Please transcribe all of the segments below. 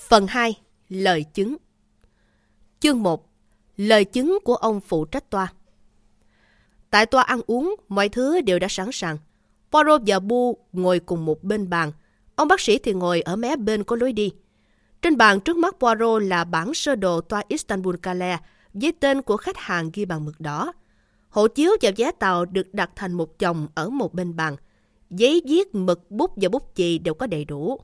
Phần 2. Lời chứng. Chương 1. Lời chứng của ông phụ trách toa. Tại toa ăn uống, mọi thứ đều đã sẵn sàng. Poirot và Bu ngồi cùng một bên bàn. Ông bác sĩ thì ngồi ở mé bên có lối đi. Trên bàn trước mắt Poirot là bản sơ đồ toa Istanbul Calais với tên của khách hàng ghi bằng mực đỏ. Hộ chiếu và vé tàu được đặt thành một chồng ở một bên bàn. Giấy viết, mực, bút và bút chì đều có đầy đủ.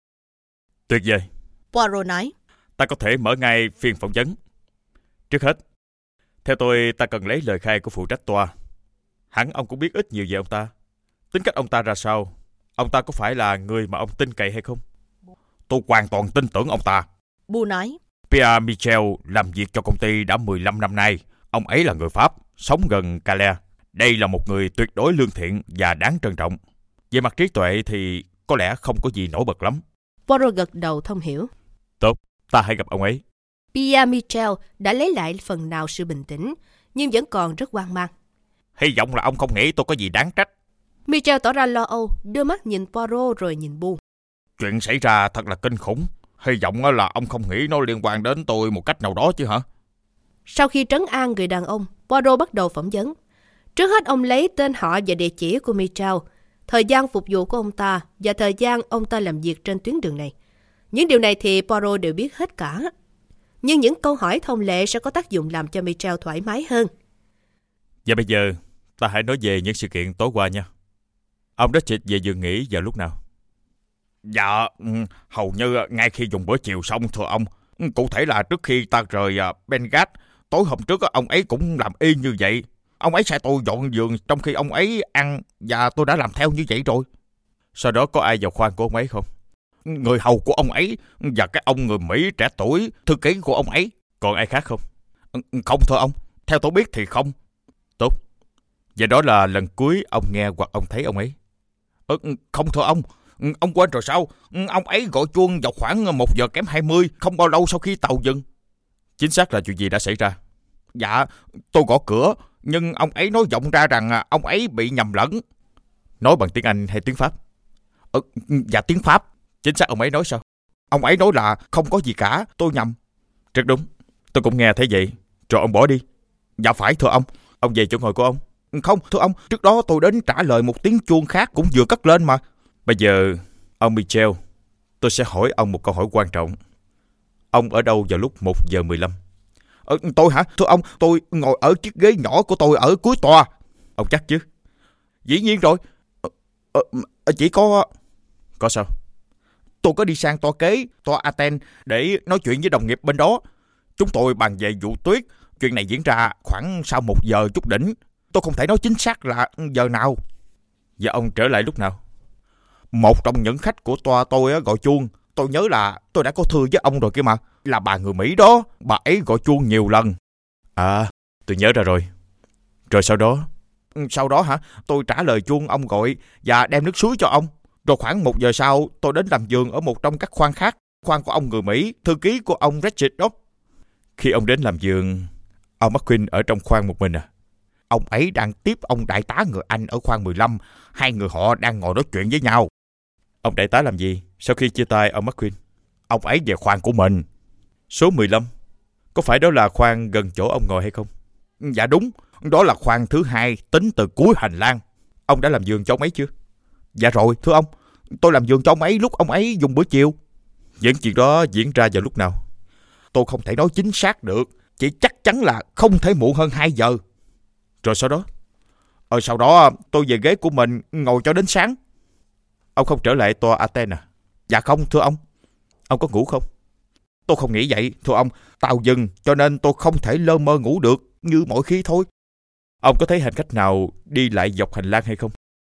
Tuyệt vời, Poirot nói. Ta có thể mở ngay phiên phỏng vấn. Trước hết, theo tôi, ta cần lấy lời khai của phụ trách toa. Hẳn ông cũng biết ít nhiều về ông ta. Tính cách ông ta ra sao? Ông ta có phải là người mà ông tin cậy hay không? Tôi hoàn toàn tin tưởng ông ta. Bu nói. Pierre Michel làm việc cho công ty đã 15 năm nay. Ông ấy là người Pháp, sống gần Calais. Đây là một người tuyệt đối lương thiện và đáng trân trọng. Về mặt trí tuệ thì có lẽ không có gì nổi bật lắm. Poirot gật đầu thông hiểu. Tốt, ta hãy gặp ông ấy. Pierre Michel đã lấy lại phần nào sự bình tĩnh, nhưng vẫn còn rất hoang mang. Hy vọng là ông không nghĩ tôi có gì đáng trách. Michel tỏ ra lo âu, đưa mắt nhìn Poirot rồi nhìn Bu. Chuyện xảy ra thật là kinh khủng. Hy vọng là ông không nghĩ nó liên quan đến tôi một cách nào đó chứ hả? Sau khi trấn an người đàn ông, Poirot bắt đầu phỏng vấn. Trước hết ông lấy tên họ và địa chỉ của Michel, thời gian phục vụ của ông ta và thời gian ông ta làm việc trên tuyến đường này. Những điều này thì Poirot đều biết hết cả. Nhưng những câu hỏi thông lệ sẽ có tác dụng làm cho Michel thoải mái hơn. Và bây giờ, ta hãy nói về những sự kiện tối qua nha. Ông đã trịch về giường nghỉ vào lúc nào? Dạ, hầu như ngay khi dùng bữa chiều xong thưa ông. Cụ thể là trước khi ta rời Benghazi, tối hôm trước ông ấy cũng làm y như vậy. Ông ấy sai tôi dọn giường trong khi ông ấy ăn và tôi đã làm theo như vậy rồi. Sau đó có ai vào khoang của ông ấy không? Người hầu của ông ấy và cái ông người Mỹ trẻ tuổi, thư ký của ông ấy. Còn ai khác không? Không thưa ông, theo tôi biết thì không. Tốt. Và đó là lần cuối ông nghe hoặc ông thấy ông ấy? Không thưa ông quên rồi sao? Ông ấy gọi chuông vào khoảng 1 giờ kém 20, không bao lâu sau khi tàu dừng. Chính xác là chuyện gì đã xảy ra? Dạ, tôi gõ cửa, nhưng ông ấy nói vọng ra rằng ông ấy bị nhầm lẫn. Nói bằng tiếng Anh hay tiếng Pháp? Dạ tiếng Pháp. Chính xác ông ấy nói sao? Ông ấy nói là không có gì cả, tôi nhầm. Rất đúng, tôi cũng nghe thấy vậy. Rồi ông bỏ đi. Dạ phải thưa ông. Ông về chỗ ngồi của ông. Không thưa ông, trước đó tôi đến trả lời một tiếng chuông khác cũng vừa cất lên mà. Bây giờ, ông Michel, tôi sẽ hỏi ông một câu hỏi quan trọng. Ông ở đâu vào lúc 1 giờ 15? Tôi hả? Thưa ông, tôi ngồi ở chiếc ghế nhỏ của tôi ở cuối tòa. Ông chắc chứ? Dĩ nhiên rồi. Chỉ có... Có sao? Tôi có đi sang tòa kế, tòa Athens để nói chuyện với đồng nghiệp bên đó. Chúng tôi bàn về vụ tuyết. Chuyện này diễn ra khoảng sau 1 giờ chút đỉnh. Tôi không thể nói chính xác là giờ nào. Và ông trở lại lúc nào? Một trong những khách của tòa tôi gọi chuông. Tôi nhớ là tôi đã có thư với ông rồi kia mà. Là bà người Mỹ đó. Bà ấy gọi chuông nhiều lần. À, tôi nhớ ra rồi. Rồi sau đó? Sau đó hả? Tôi trả lời chuông ông gọi và đem nước suối cho ông. Rồi khoảng 1 giờ sau, tôi đến làm giường ở một trong các khoang khác. Khoang của ông người Mỹ, thư ký của ông Richard đó. Khi ông đến làm giường, ông McQueen ở trong khoang một mình à? Ông ấy đang tiếp ông đại tá người Anh ở khoang 15. Hai người họ đang ngồi nói chuyện với nhau. Ông đại tá làm gì sau khi chia tay ông McQueen? Ông ấy về khoang của mình. Số 15. Có phải đó là khoang gần chỗ ông ngồi hay không? Dạ đúng. Đó là khoang thứ 2 tính từ cuối hành lang. Ông đã làm giường cho ông ấy chưa? Dạ rồi thưa ông. Tôi làm giường cho ông ấy lúc ông ấy dùng bữa chiều. Những chuyện đó diễn ra vào lúc nào? Tôi không thể nói chính xác được. Chỉ chắc chắn là không thể muộn hơn 2 giờ. Rồi sau đó? Sau đó tôi về ghế của mình ngồi cho đến sáng. Ông không trở lại tòa Athens à? Dạ không thưa ông. Ông có ngủ không? Tôi không nghĩ vậy thưa ông. Tàu dừng cho nên tôi không thể lơ mơ ngủ được như mọi khi thôi. Ông có thấy hành khách nào đi lại dọc hành lang hay không?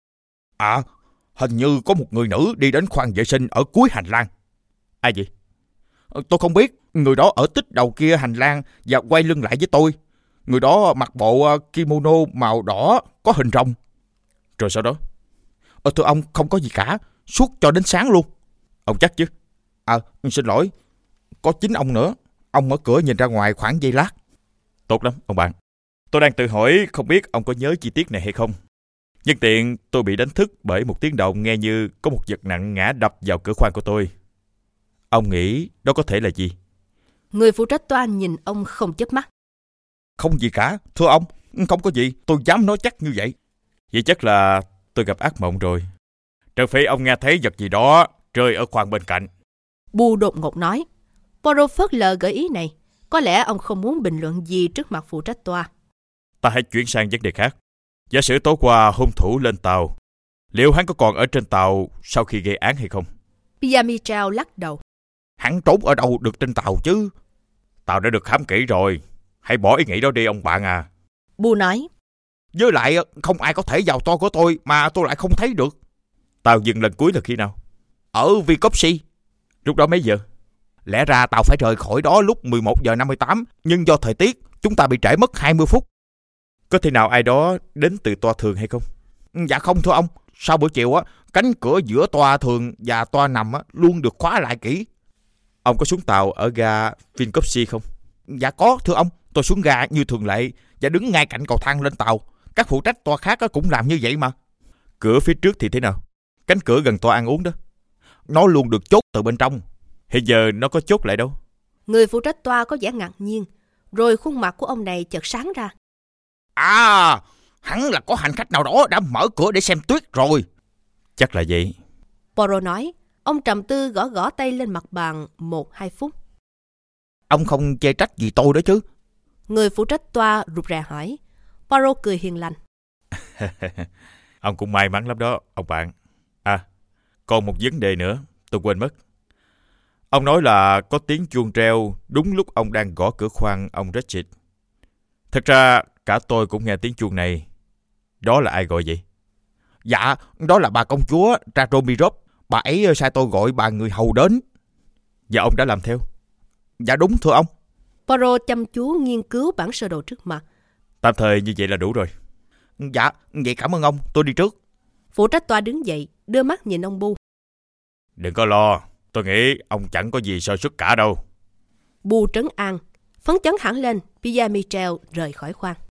À, hình như có một người nữ đi đến khoang vệ sinh ở cuối hành lang. Ai vậy? Tôi không biết. Người đó ở tích đầu kia hành lang và quay lưng lại với tôi. Người đó mặc bộ kimono màu đỏ có hình rồng. Rồi sau đó? Thưa ông, không có gì cả. Suốt cho đến sáng luôn. Ông chắc chứ? Xin lỗi. Có chính ông nữa. Ông mở cửa nhìn ra ngoài khoảng giây lát. Tốt lắm, ông bạn. Tôi đang tự hỏi không biết ông có nhớ chi tiết này hay không. Nhân tiện tôi bị đánh thức bởi một tiếng động nghe như có một vật nặng ngã đập vào cửa khoang của tôi. Ông nghĩ đó có thể là gì? Người phụ trách toa nhìn ông không chớp mắt. Không gì cả, thưa ông. Không có gì, tôi dám nói chắc như vậy. Vậy chắc là tôi gặp ác mộng rồi. Trừ phi ông nghe thấy vật gì đó rơi ở khoang bên cạnh. Bu đột ngột nói. Poirot phớt lờ gợi ý này. Có lẽ ông không muốn bình luận gì trước mặt phụ trách toa. Ta hãy chuyển sang vấn đề khác. Giả sử tối qua hung thủ lên tàu, liệu hắn có còn ở trên tàu sau khi gây án hay không? Pierre Michel lắc đầu. Hắn trốn ở đâu được trên tàu chứ? Tàu đã được khám kỹ rồi. Hãy bỏ ý nghĩ đó đi ông bạn à. Bu nói. Với lại không ai có thể vào toa của tôi mà tôi lại không thấy được. Tàu dừng lần cuối là khi nào? Ở Vicopsy. Lúc đó mấy giờ? Lẽ ra tàu phải rời khỏi đó lúc 11:58, nhưng do thời tiết chúng ta bị trễ mất 20 phút. Có thể nào ai đó đến từ toa thường hay không? Dạ không thưa ông. Sau buổi chiều cánh cửa giữa toa thường và toa nằm luôn được khóa lại kỹ. Ông có xuống tàu ở ga Vicopsy không? Dạ có thưa ông. Tôi xuống ga như thường lệ và đứng ngay cạnh cầu thang lên tàu. Các phụ trách toa khác cũng làm như vậy mà. Cửa phía trước thì thế nào? Cánh cửa gần toa ăn uống đó. Nó luôn được chốt từ bên trong. Hiện giờ nó có chốt lại đâu? Người phụ trách toa có vẻ ngạc nhiên. Rồi khuôn mặt của ông này chợt sáng ra. À, hẳn là có hành khách nào đó đã mở cửa để xem tuyết rồi. Chắc là vậy. Poirot nói. Ông trầm tư gõ gõ tay lên mặt bàn 1-2 phút. Ông không chê trách gì tôi đó chứ? Người phụ trách toa rụt rè hỏi. Poirot cười hiền lành. Ông cũng may mắn lắm đó, ông bạn. À, còn một vấn đề nữa, tôi quên mất. Ông nói là có tiếng chuông reo đúng lúc ông đang gõ cửa khoang ông Ratchet. Thật ra, cả tôi cũng nghe tiếng chuông này. Đó là ai gọi vậy? Dạ, đó là bà công chúa Radomirov. Bà ấy sai tôi gọi bà người hầu đến. Và ông đã làm theo? Dạ đúng thưa ông. Poirot chăm chú nghiên cứu bản sơ đồ trước mặt. Tạm thời như vậy là đủ rồi. Dạ, vậy cảm ơn ông, tôi đi trước. Phụ trách toa đứng dậy, đưa mắt nhìn ông Bu. Đừng có lo, tôi nghĩ ông chẳng có gì sơ suất cả đâu. Bu trấn an, phấn chấn hẳn lên. Pierre Michel rời khỏi khoang.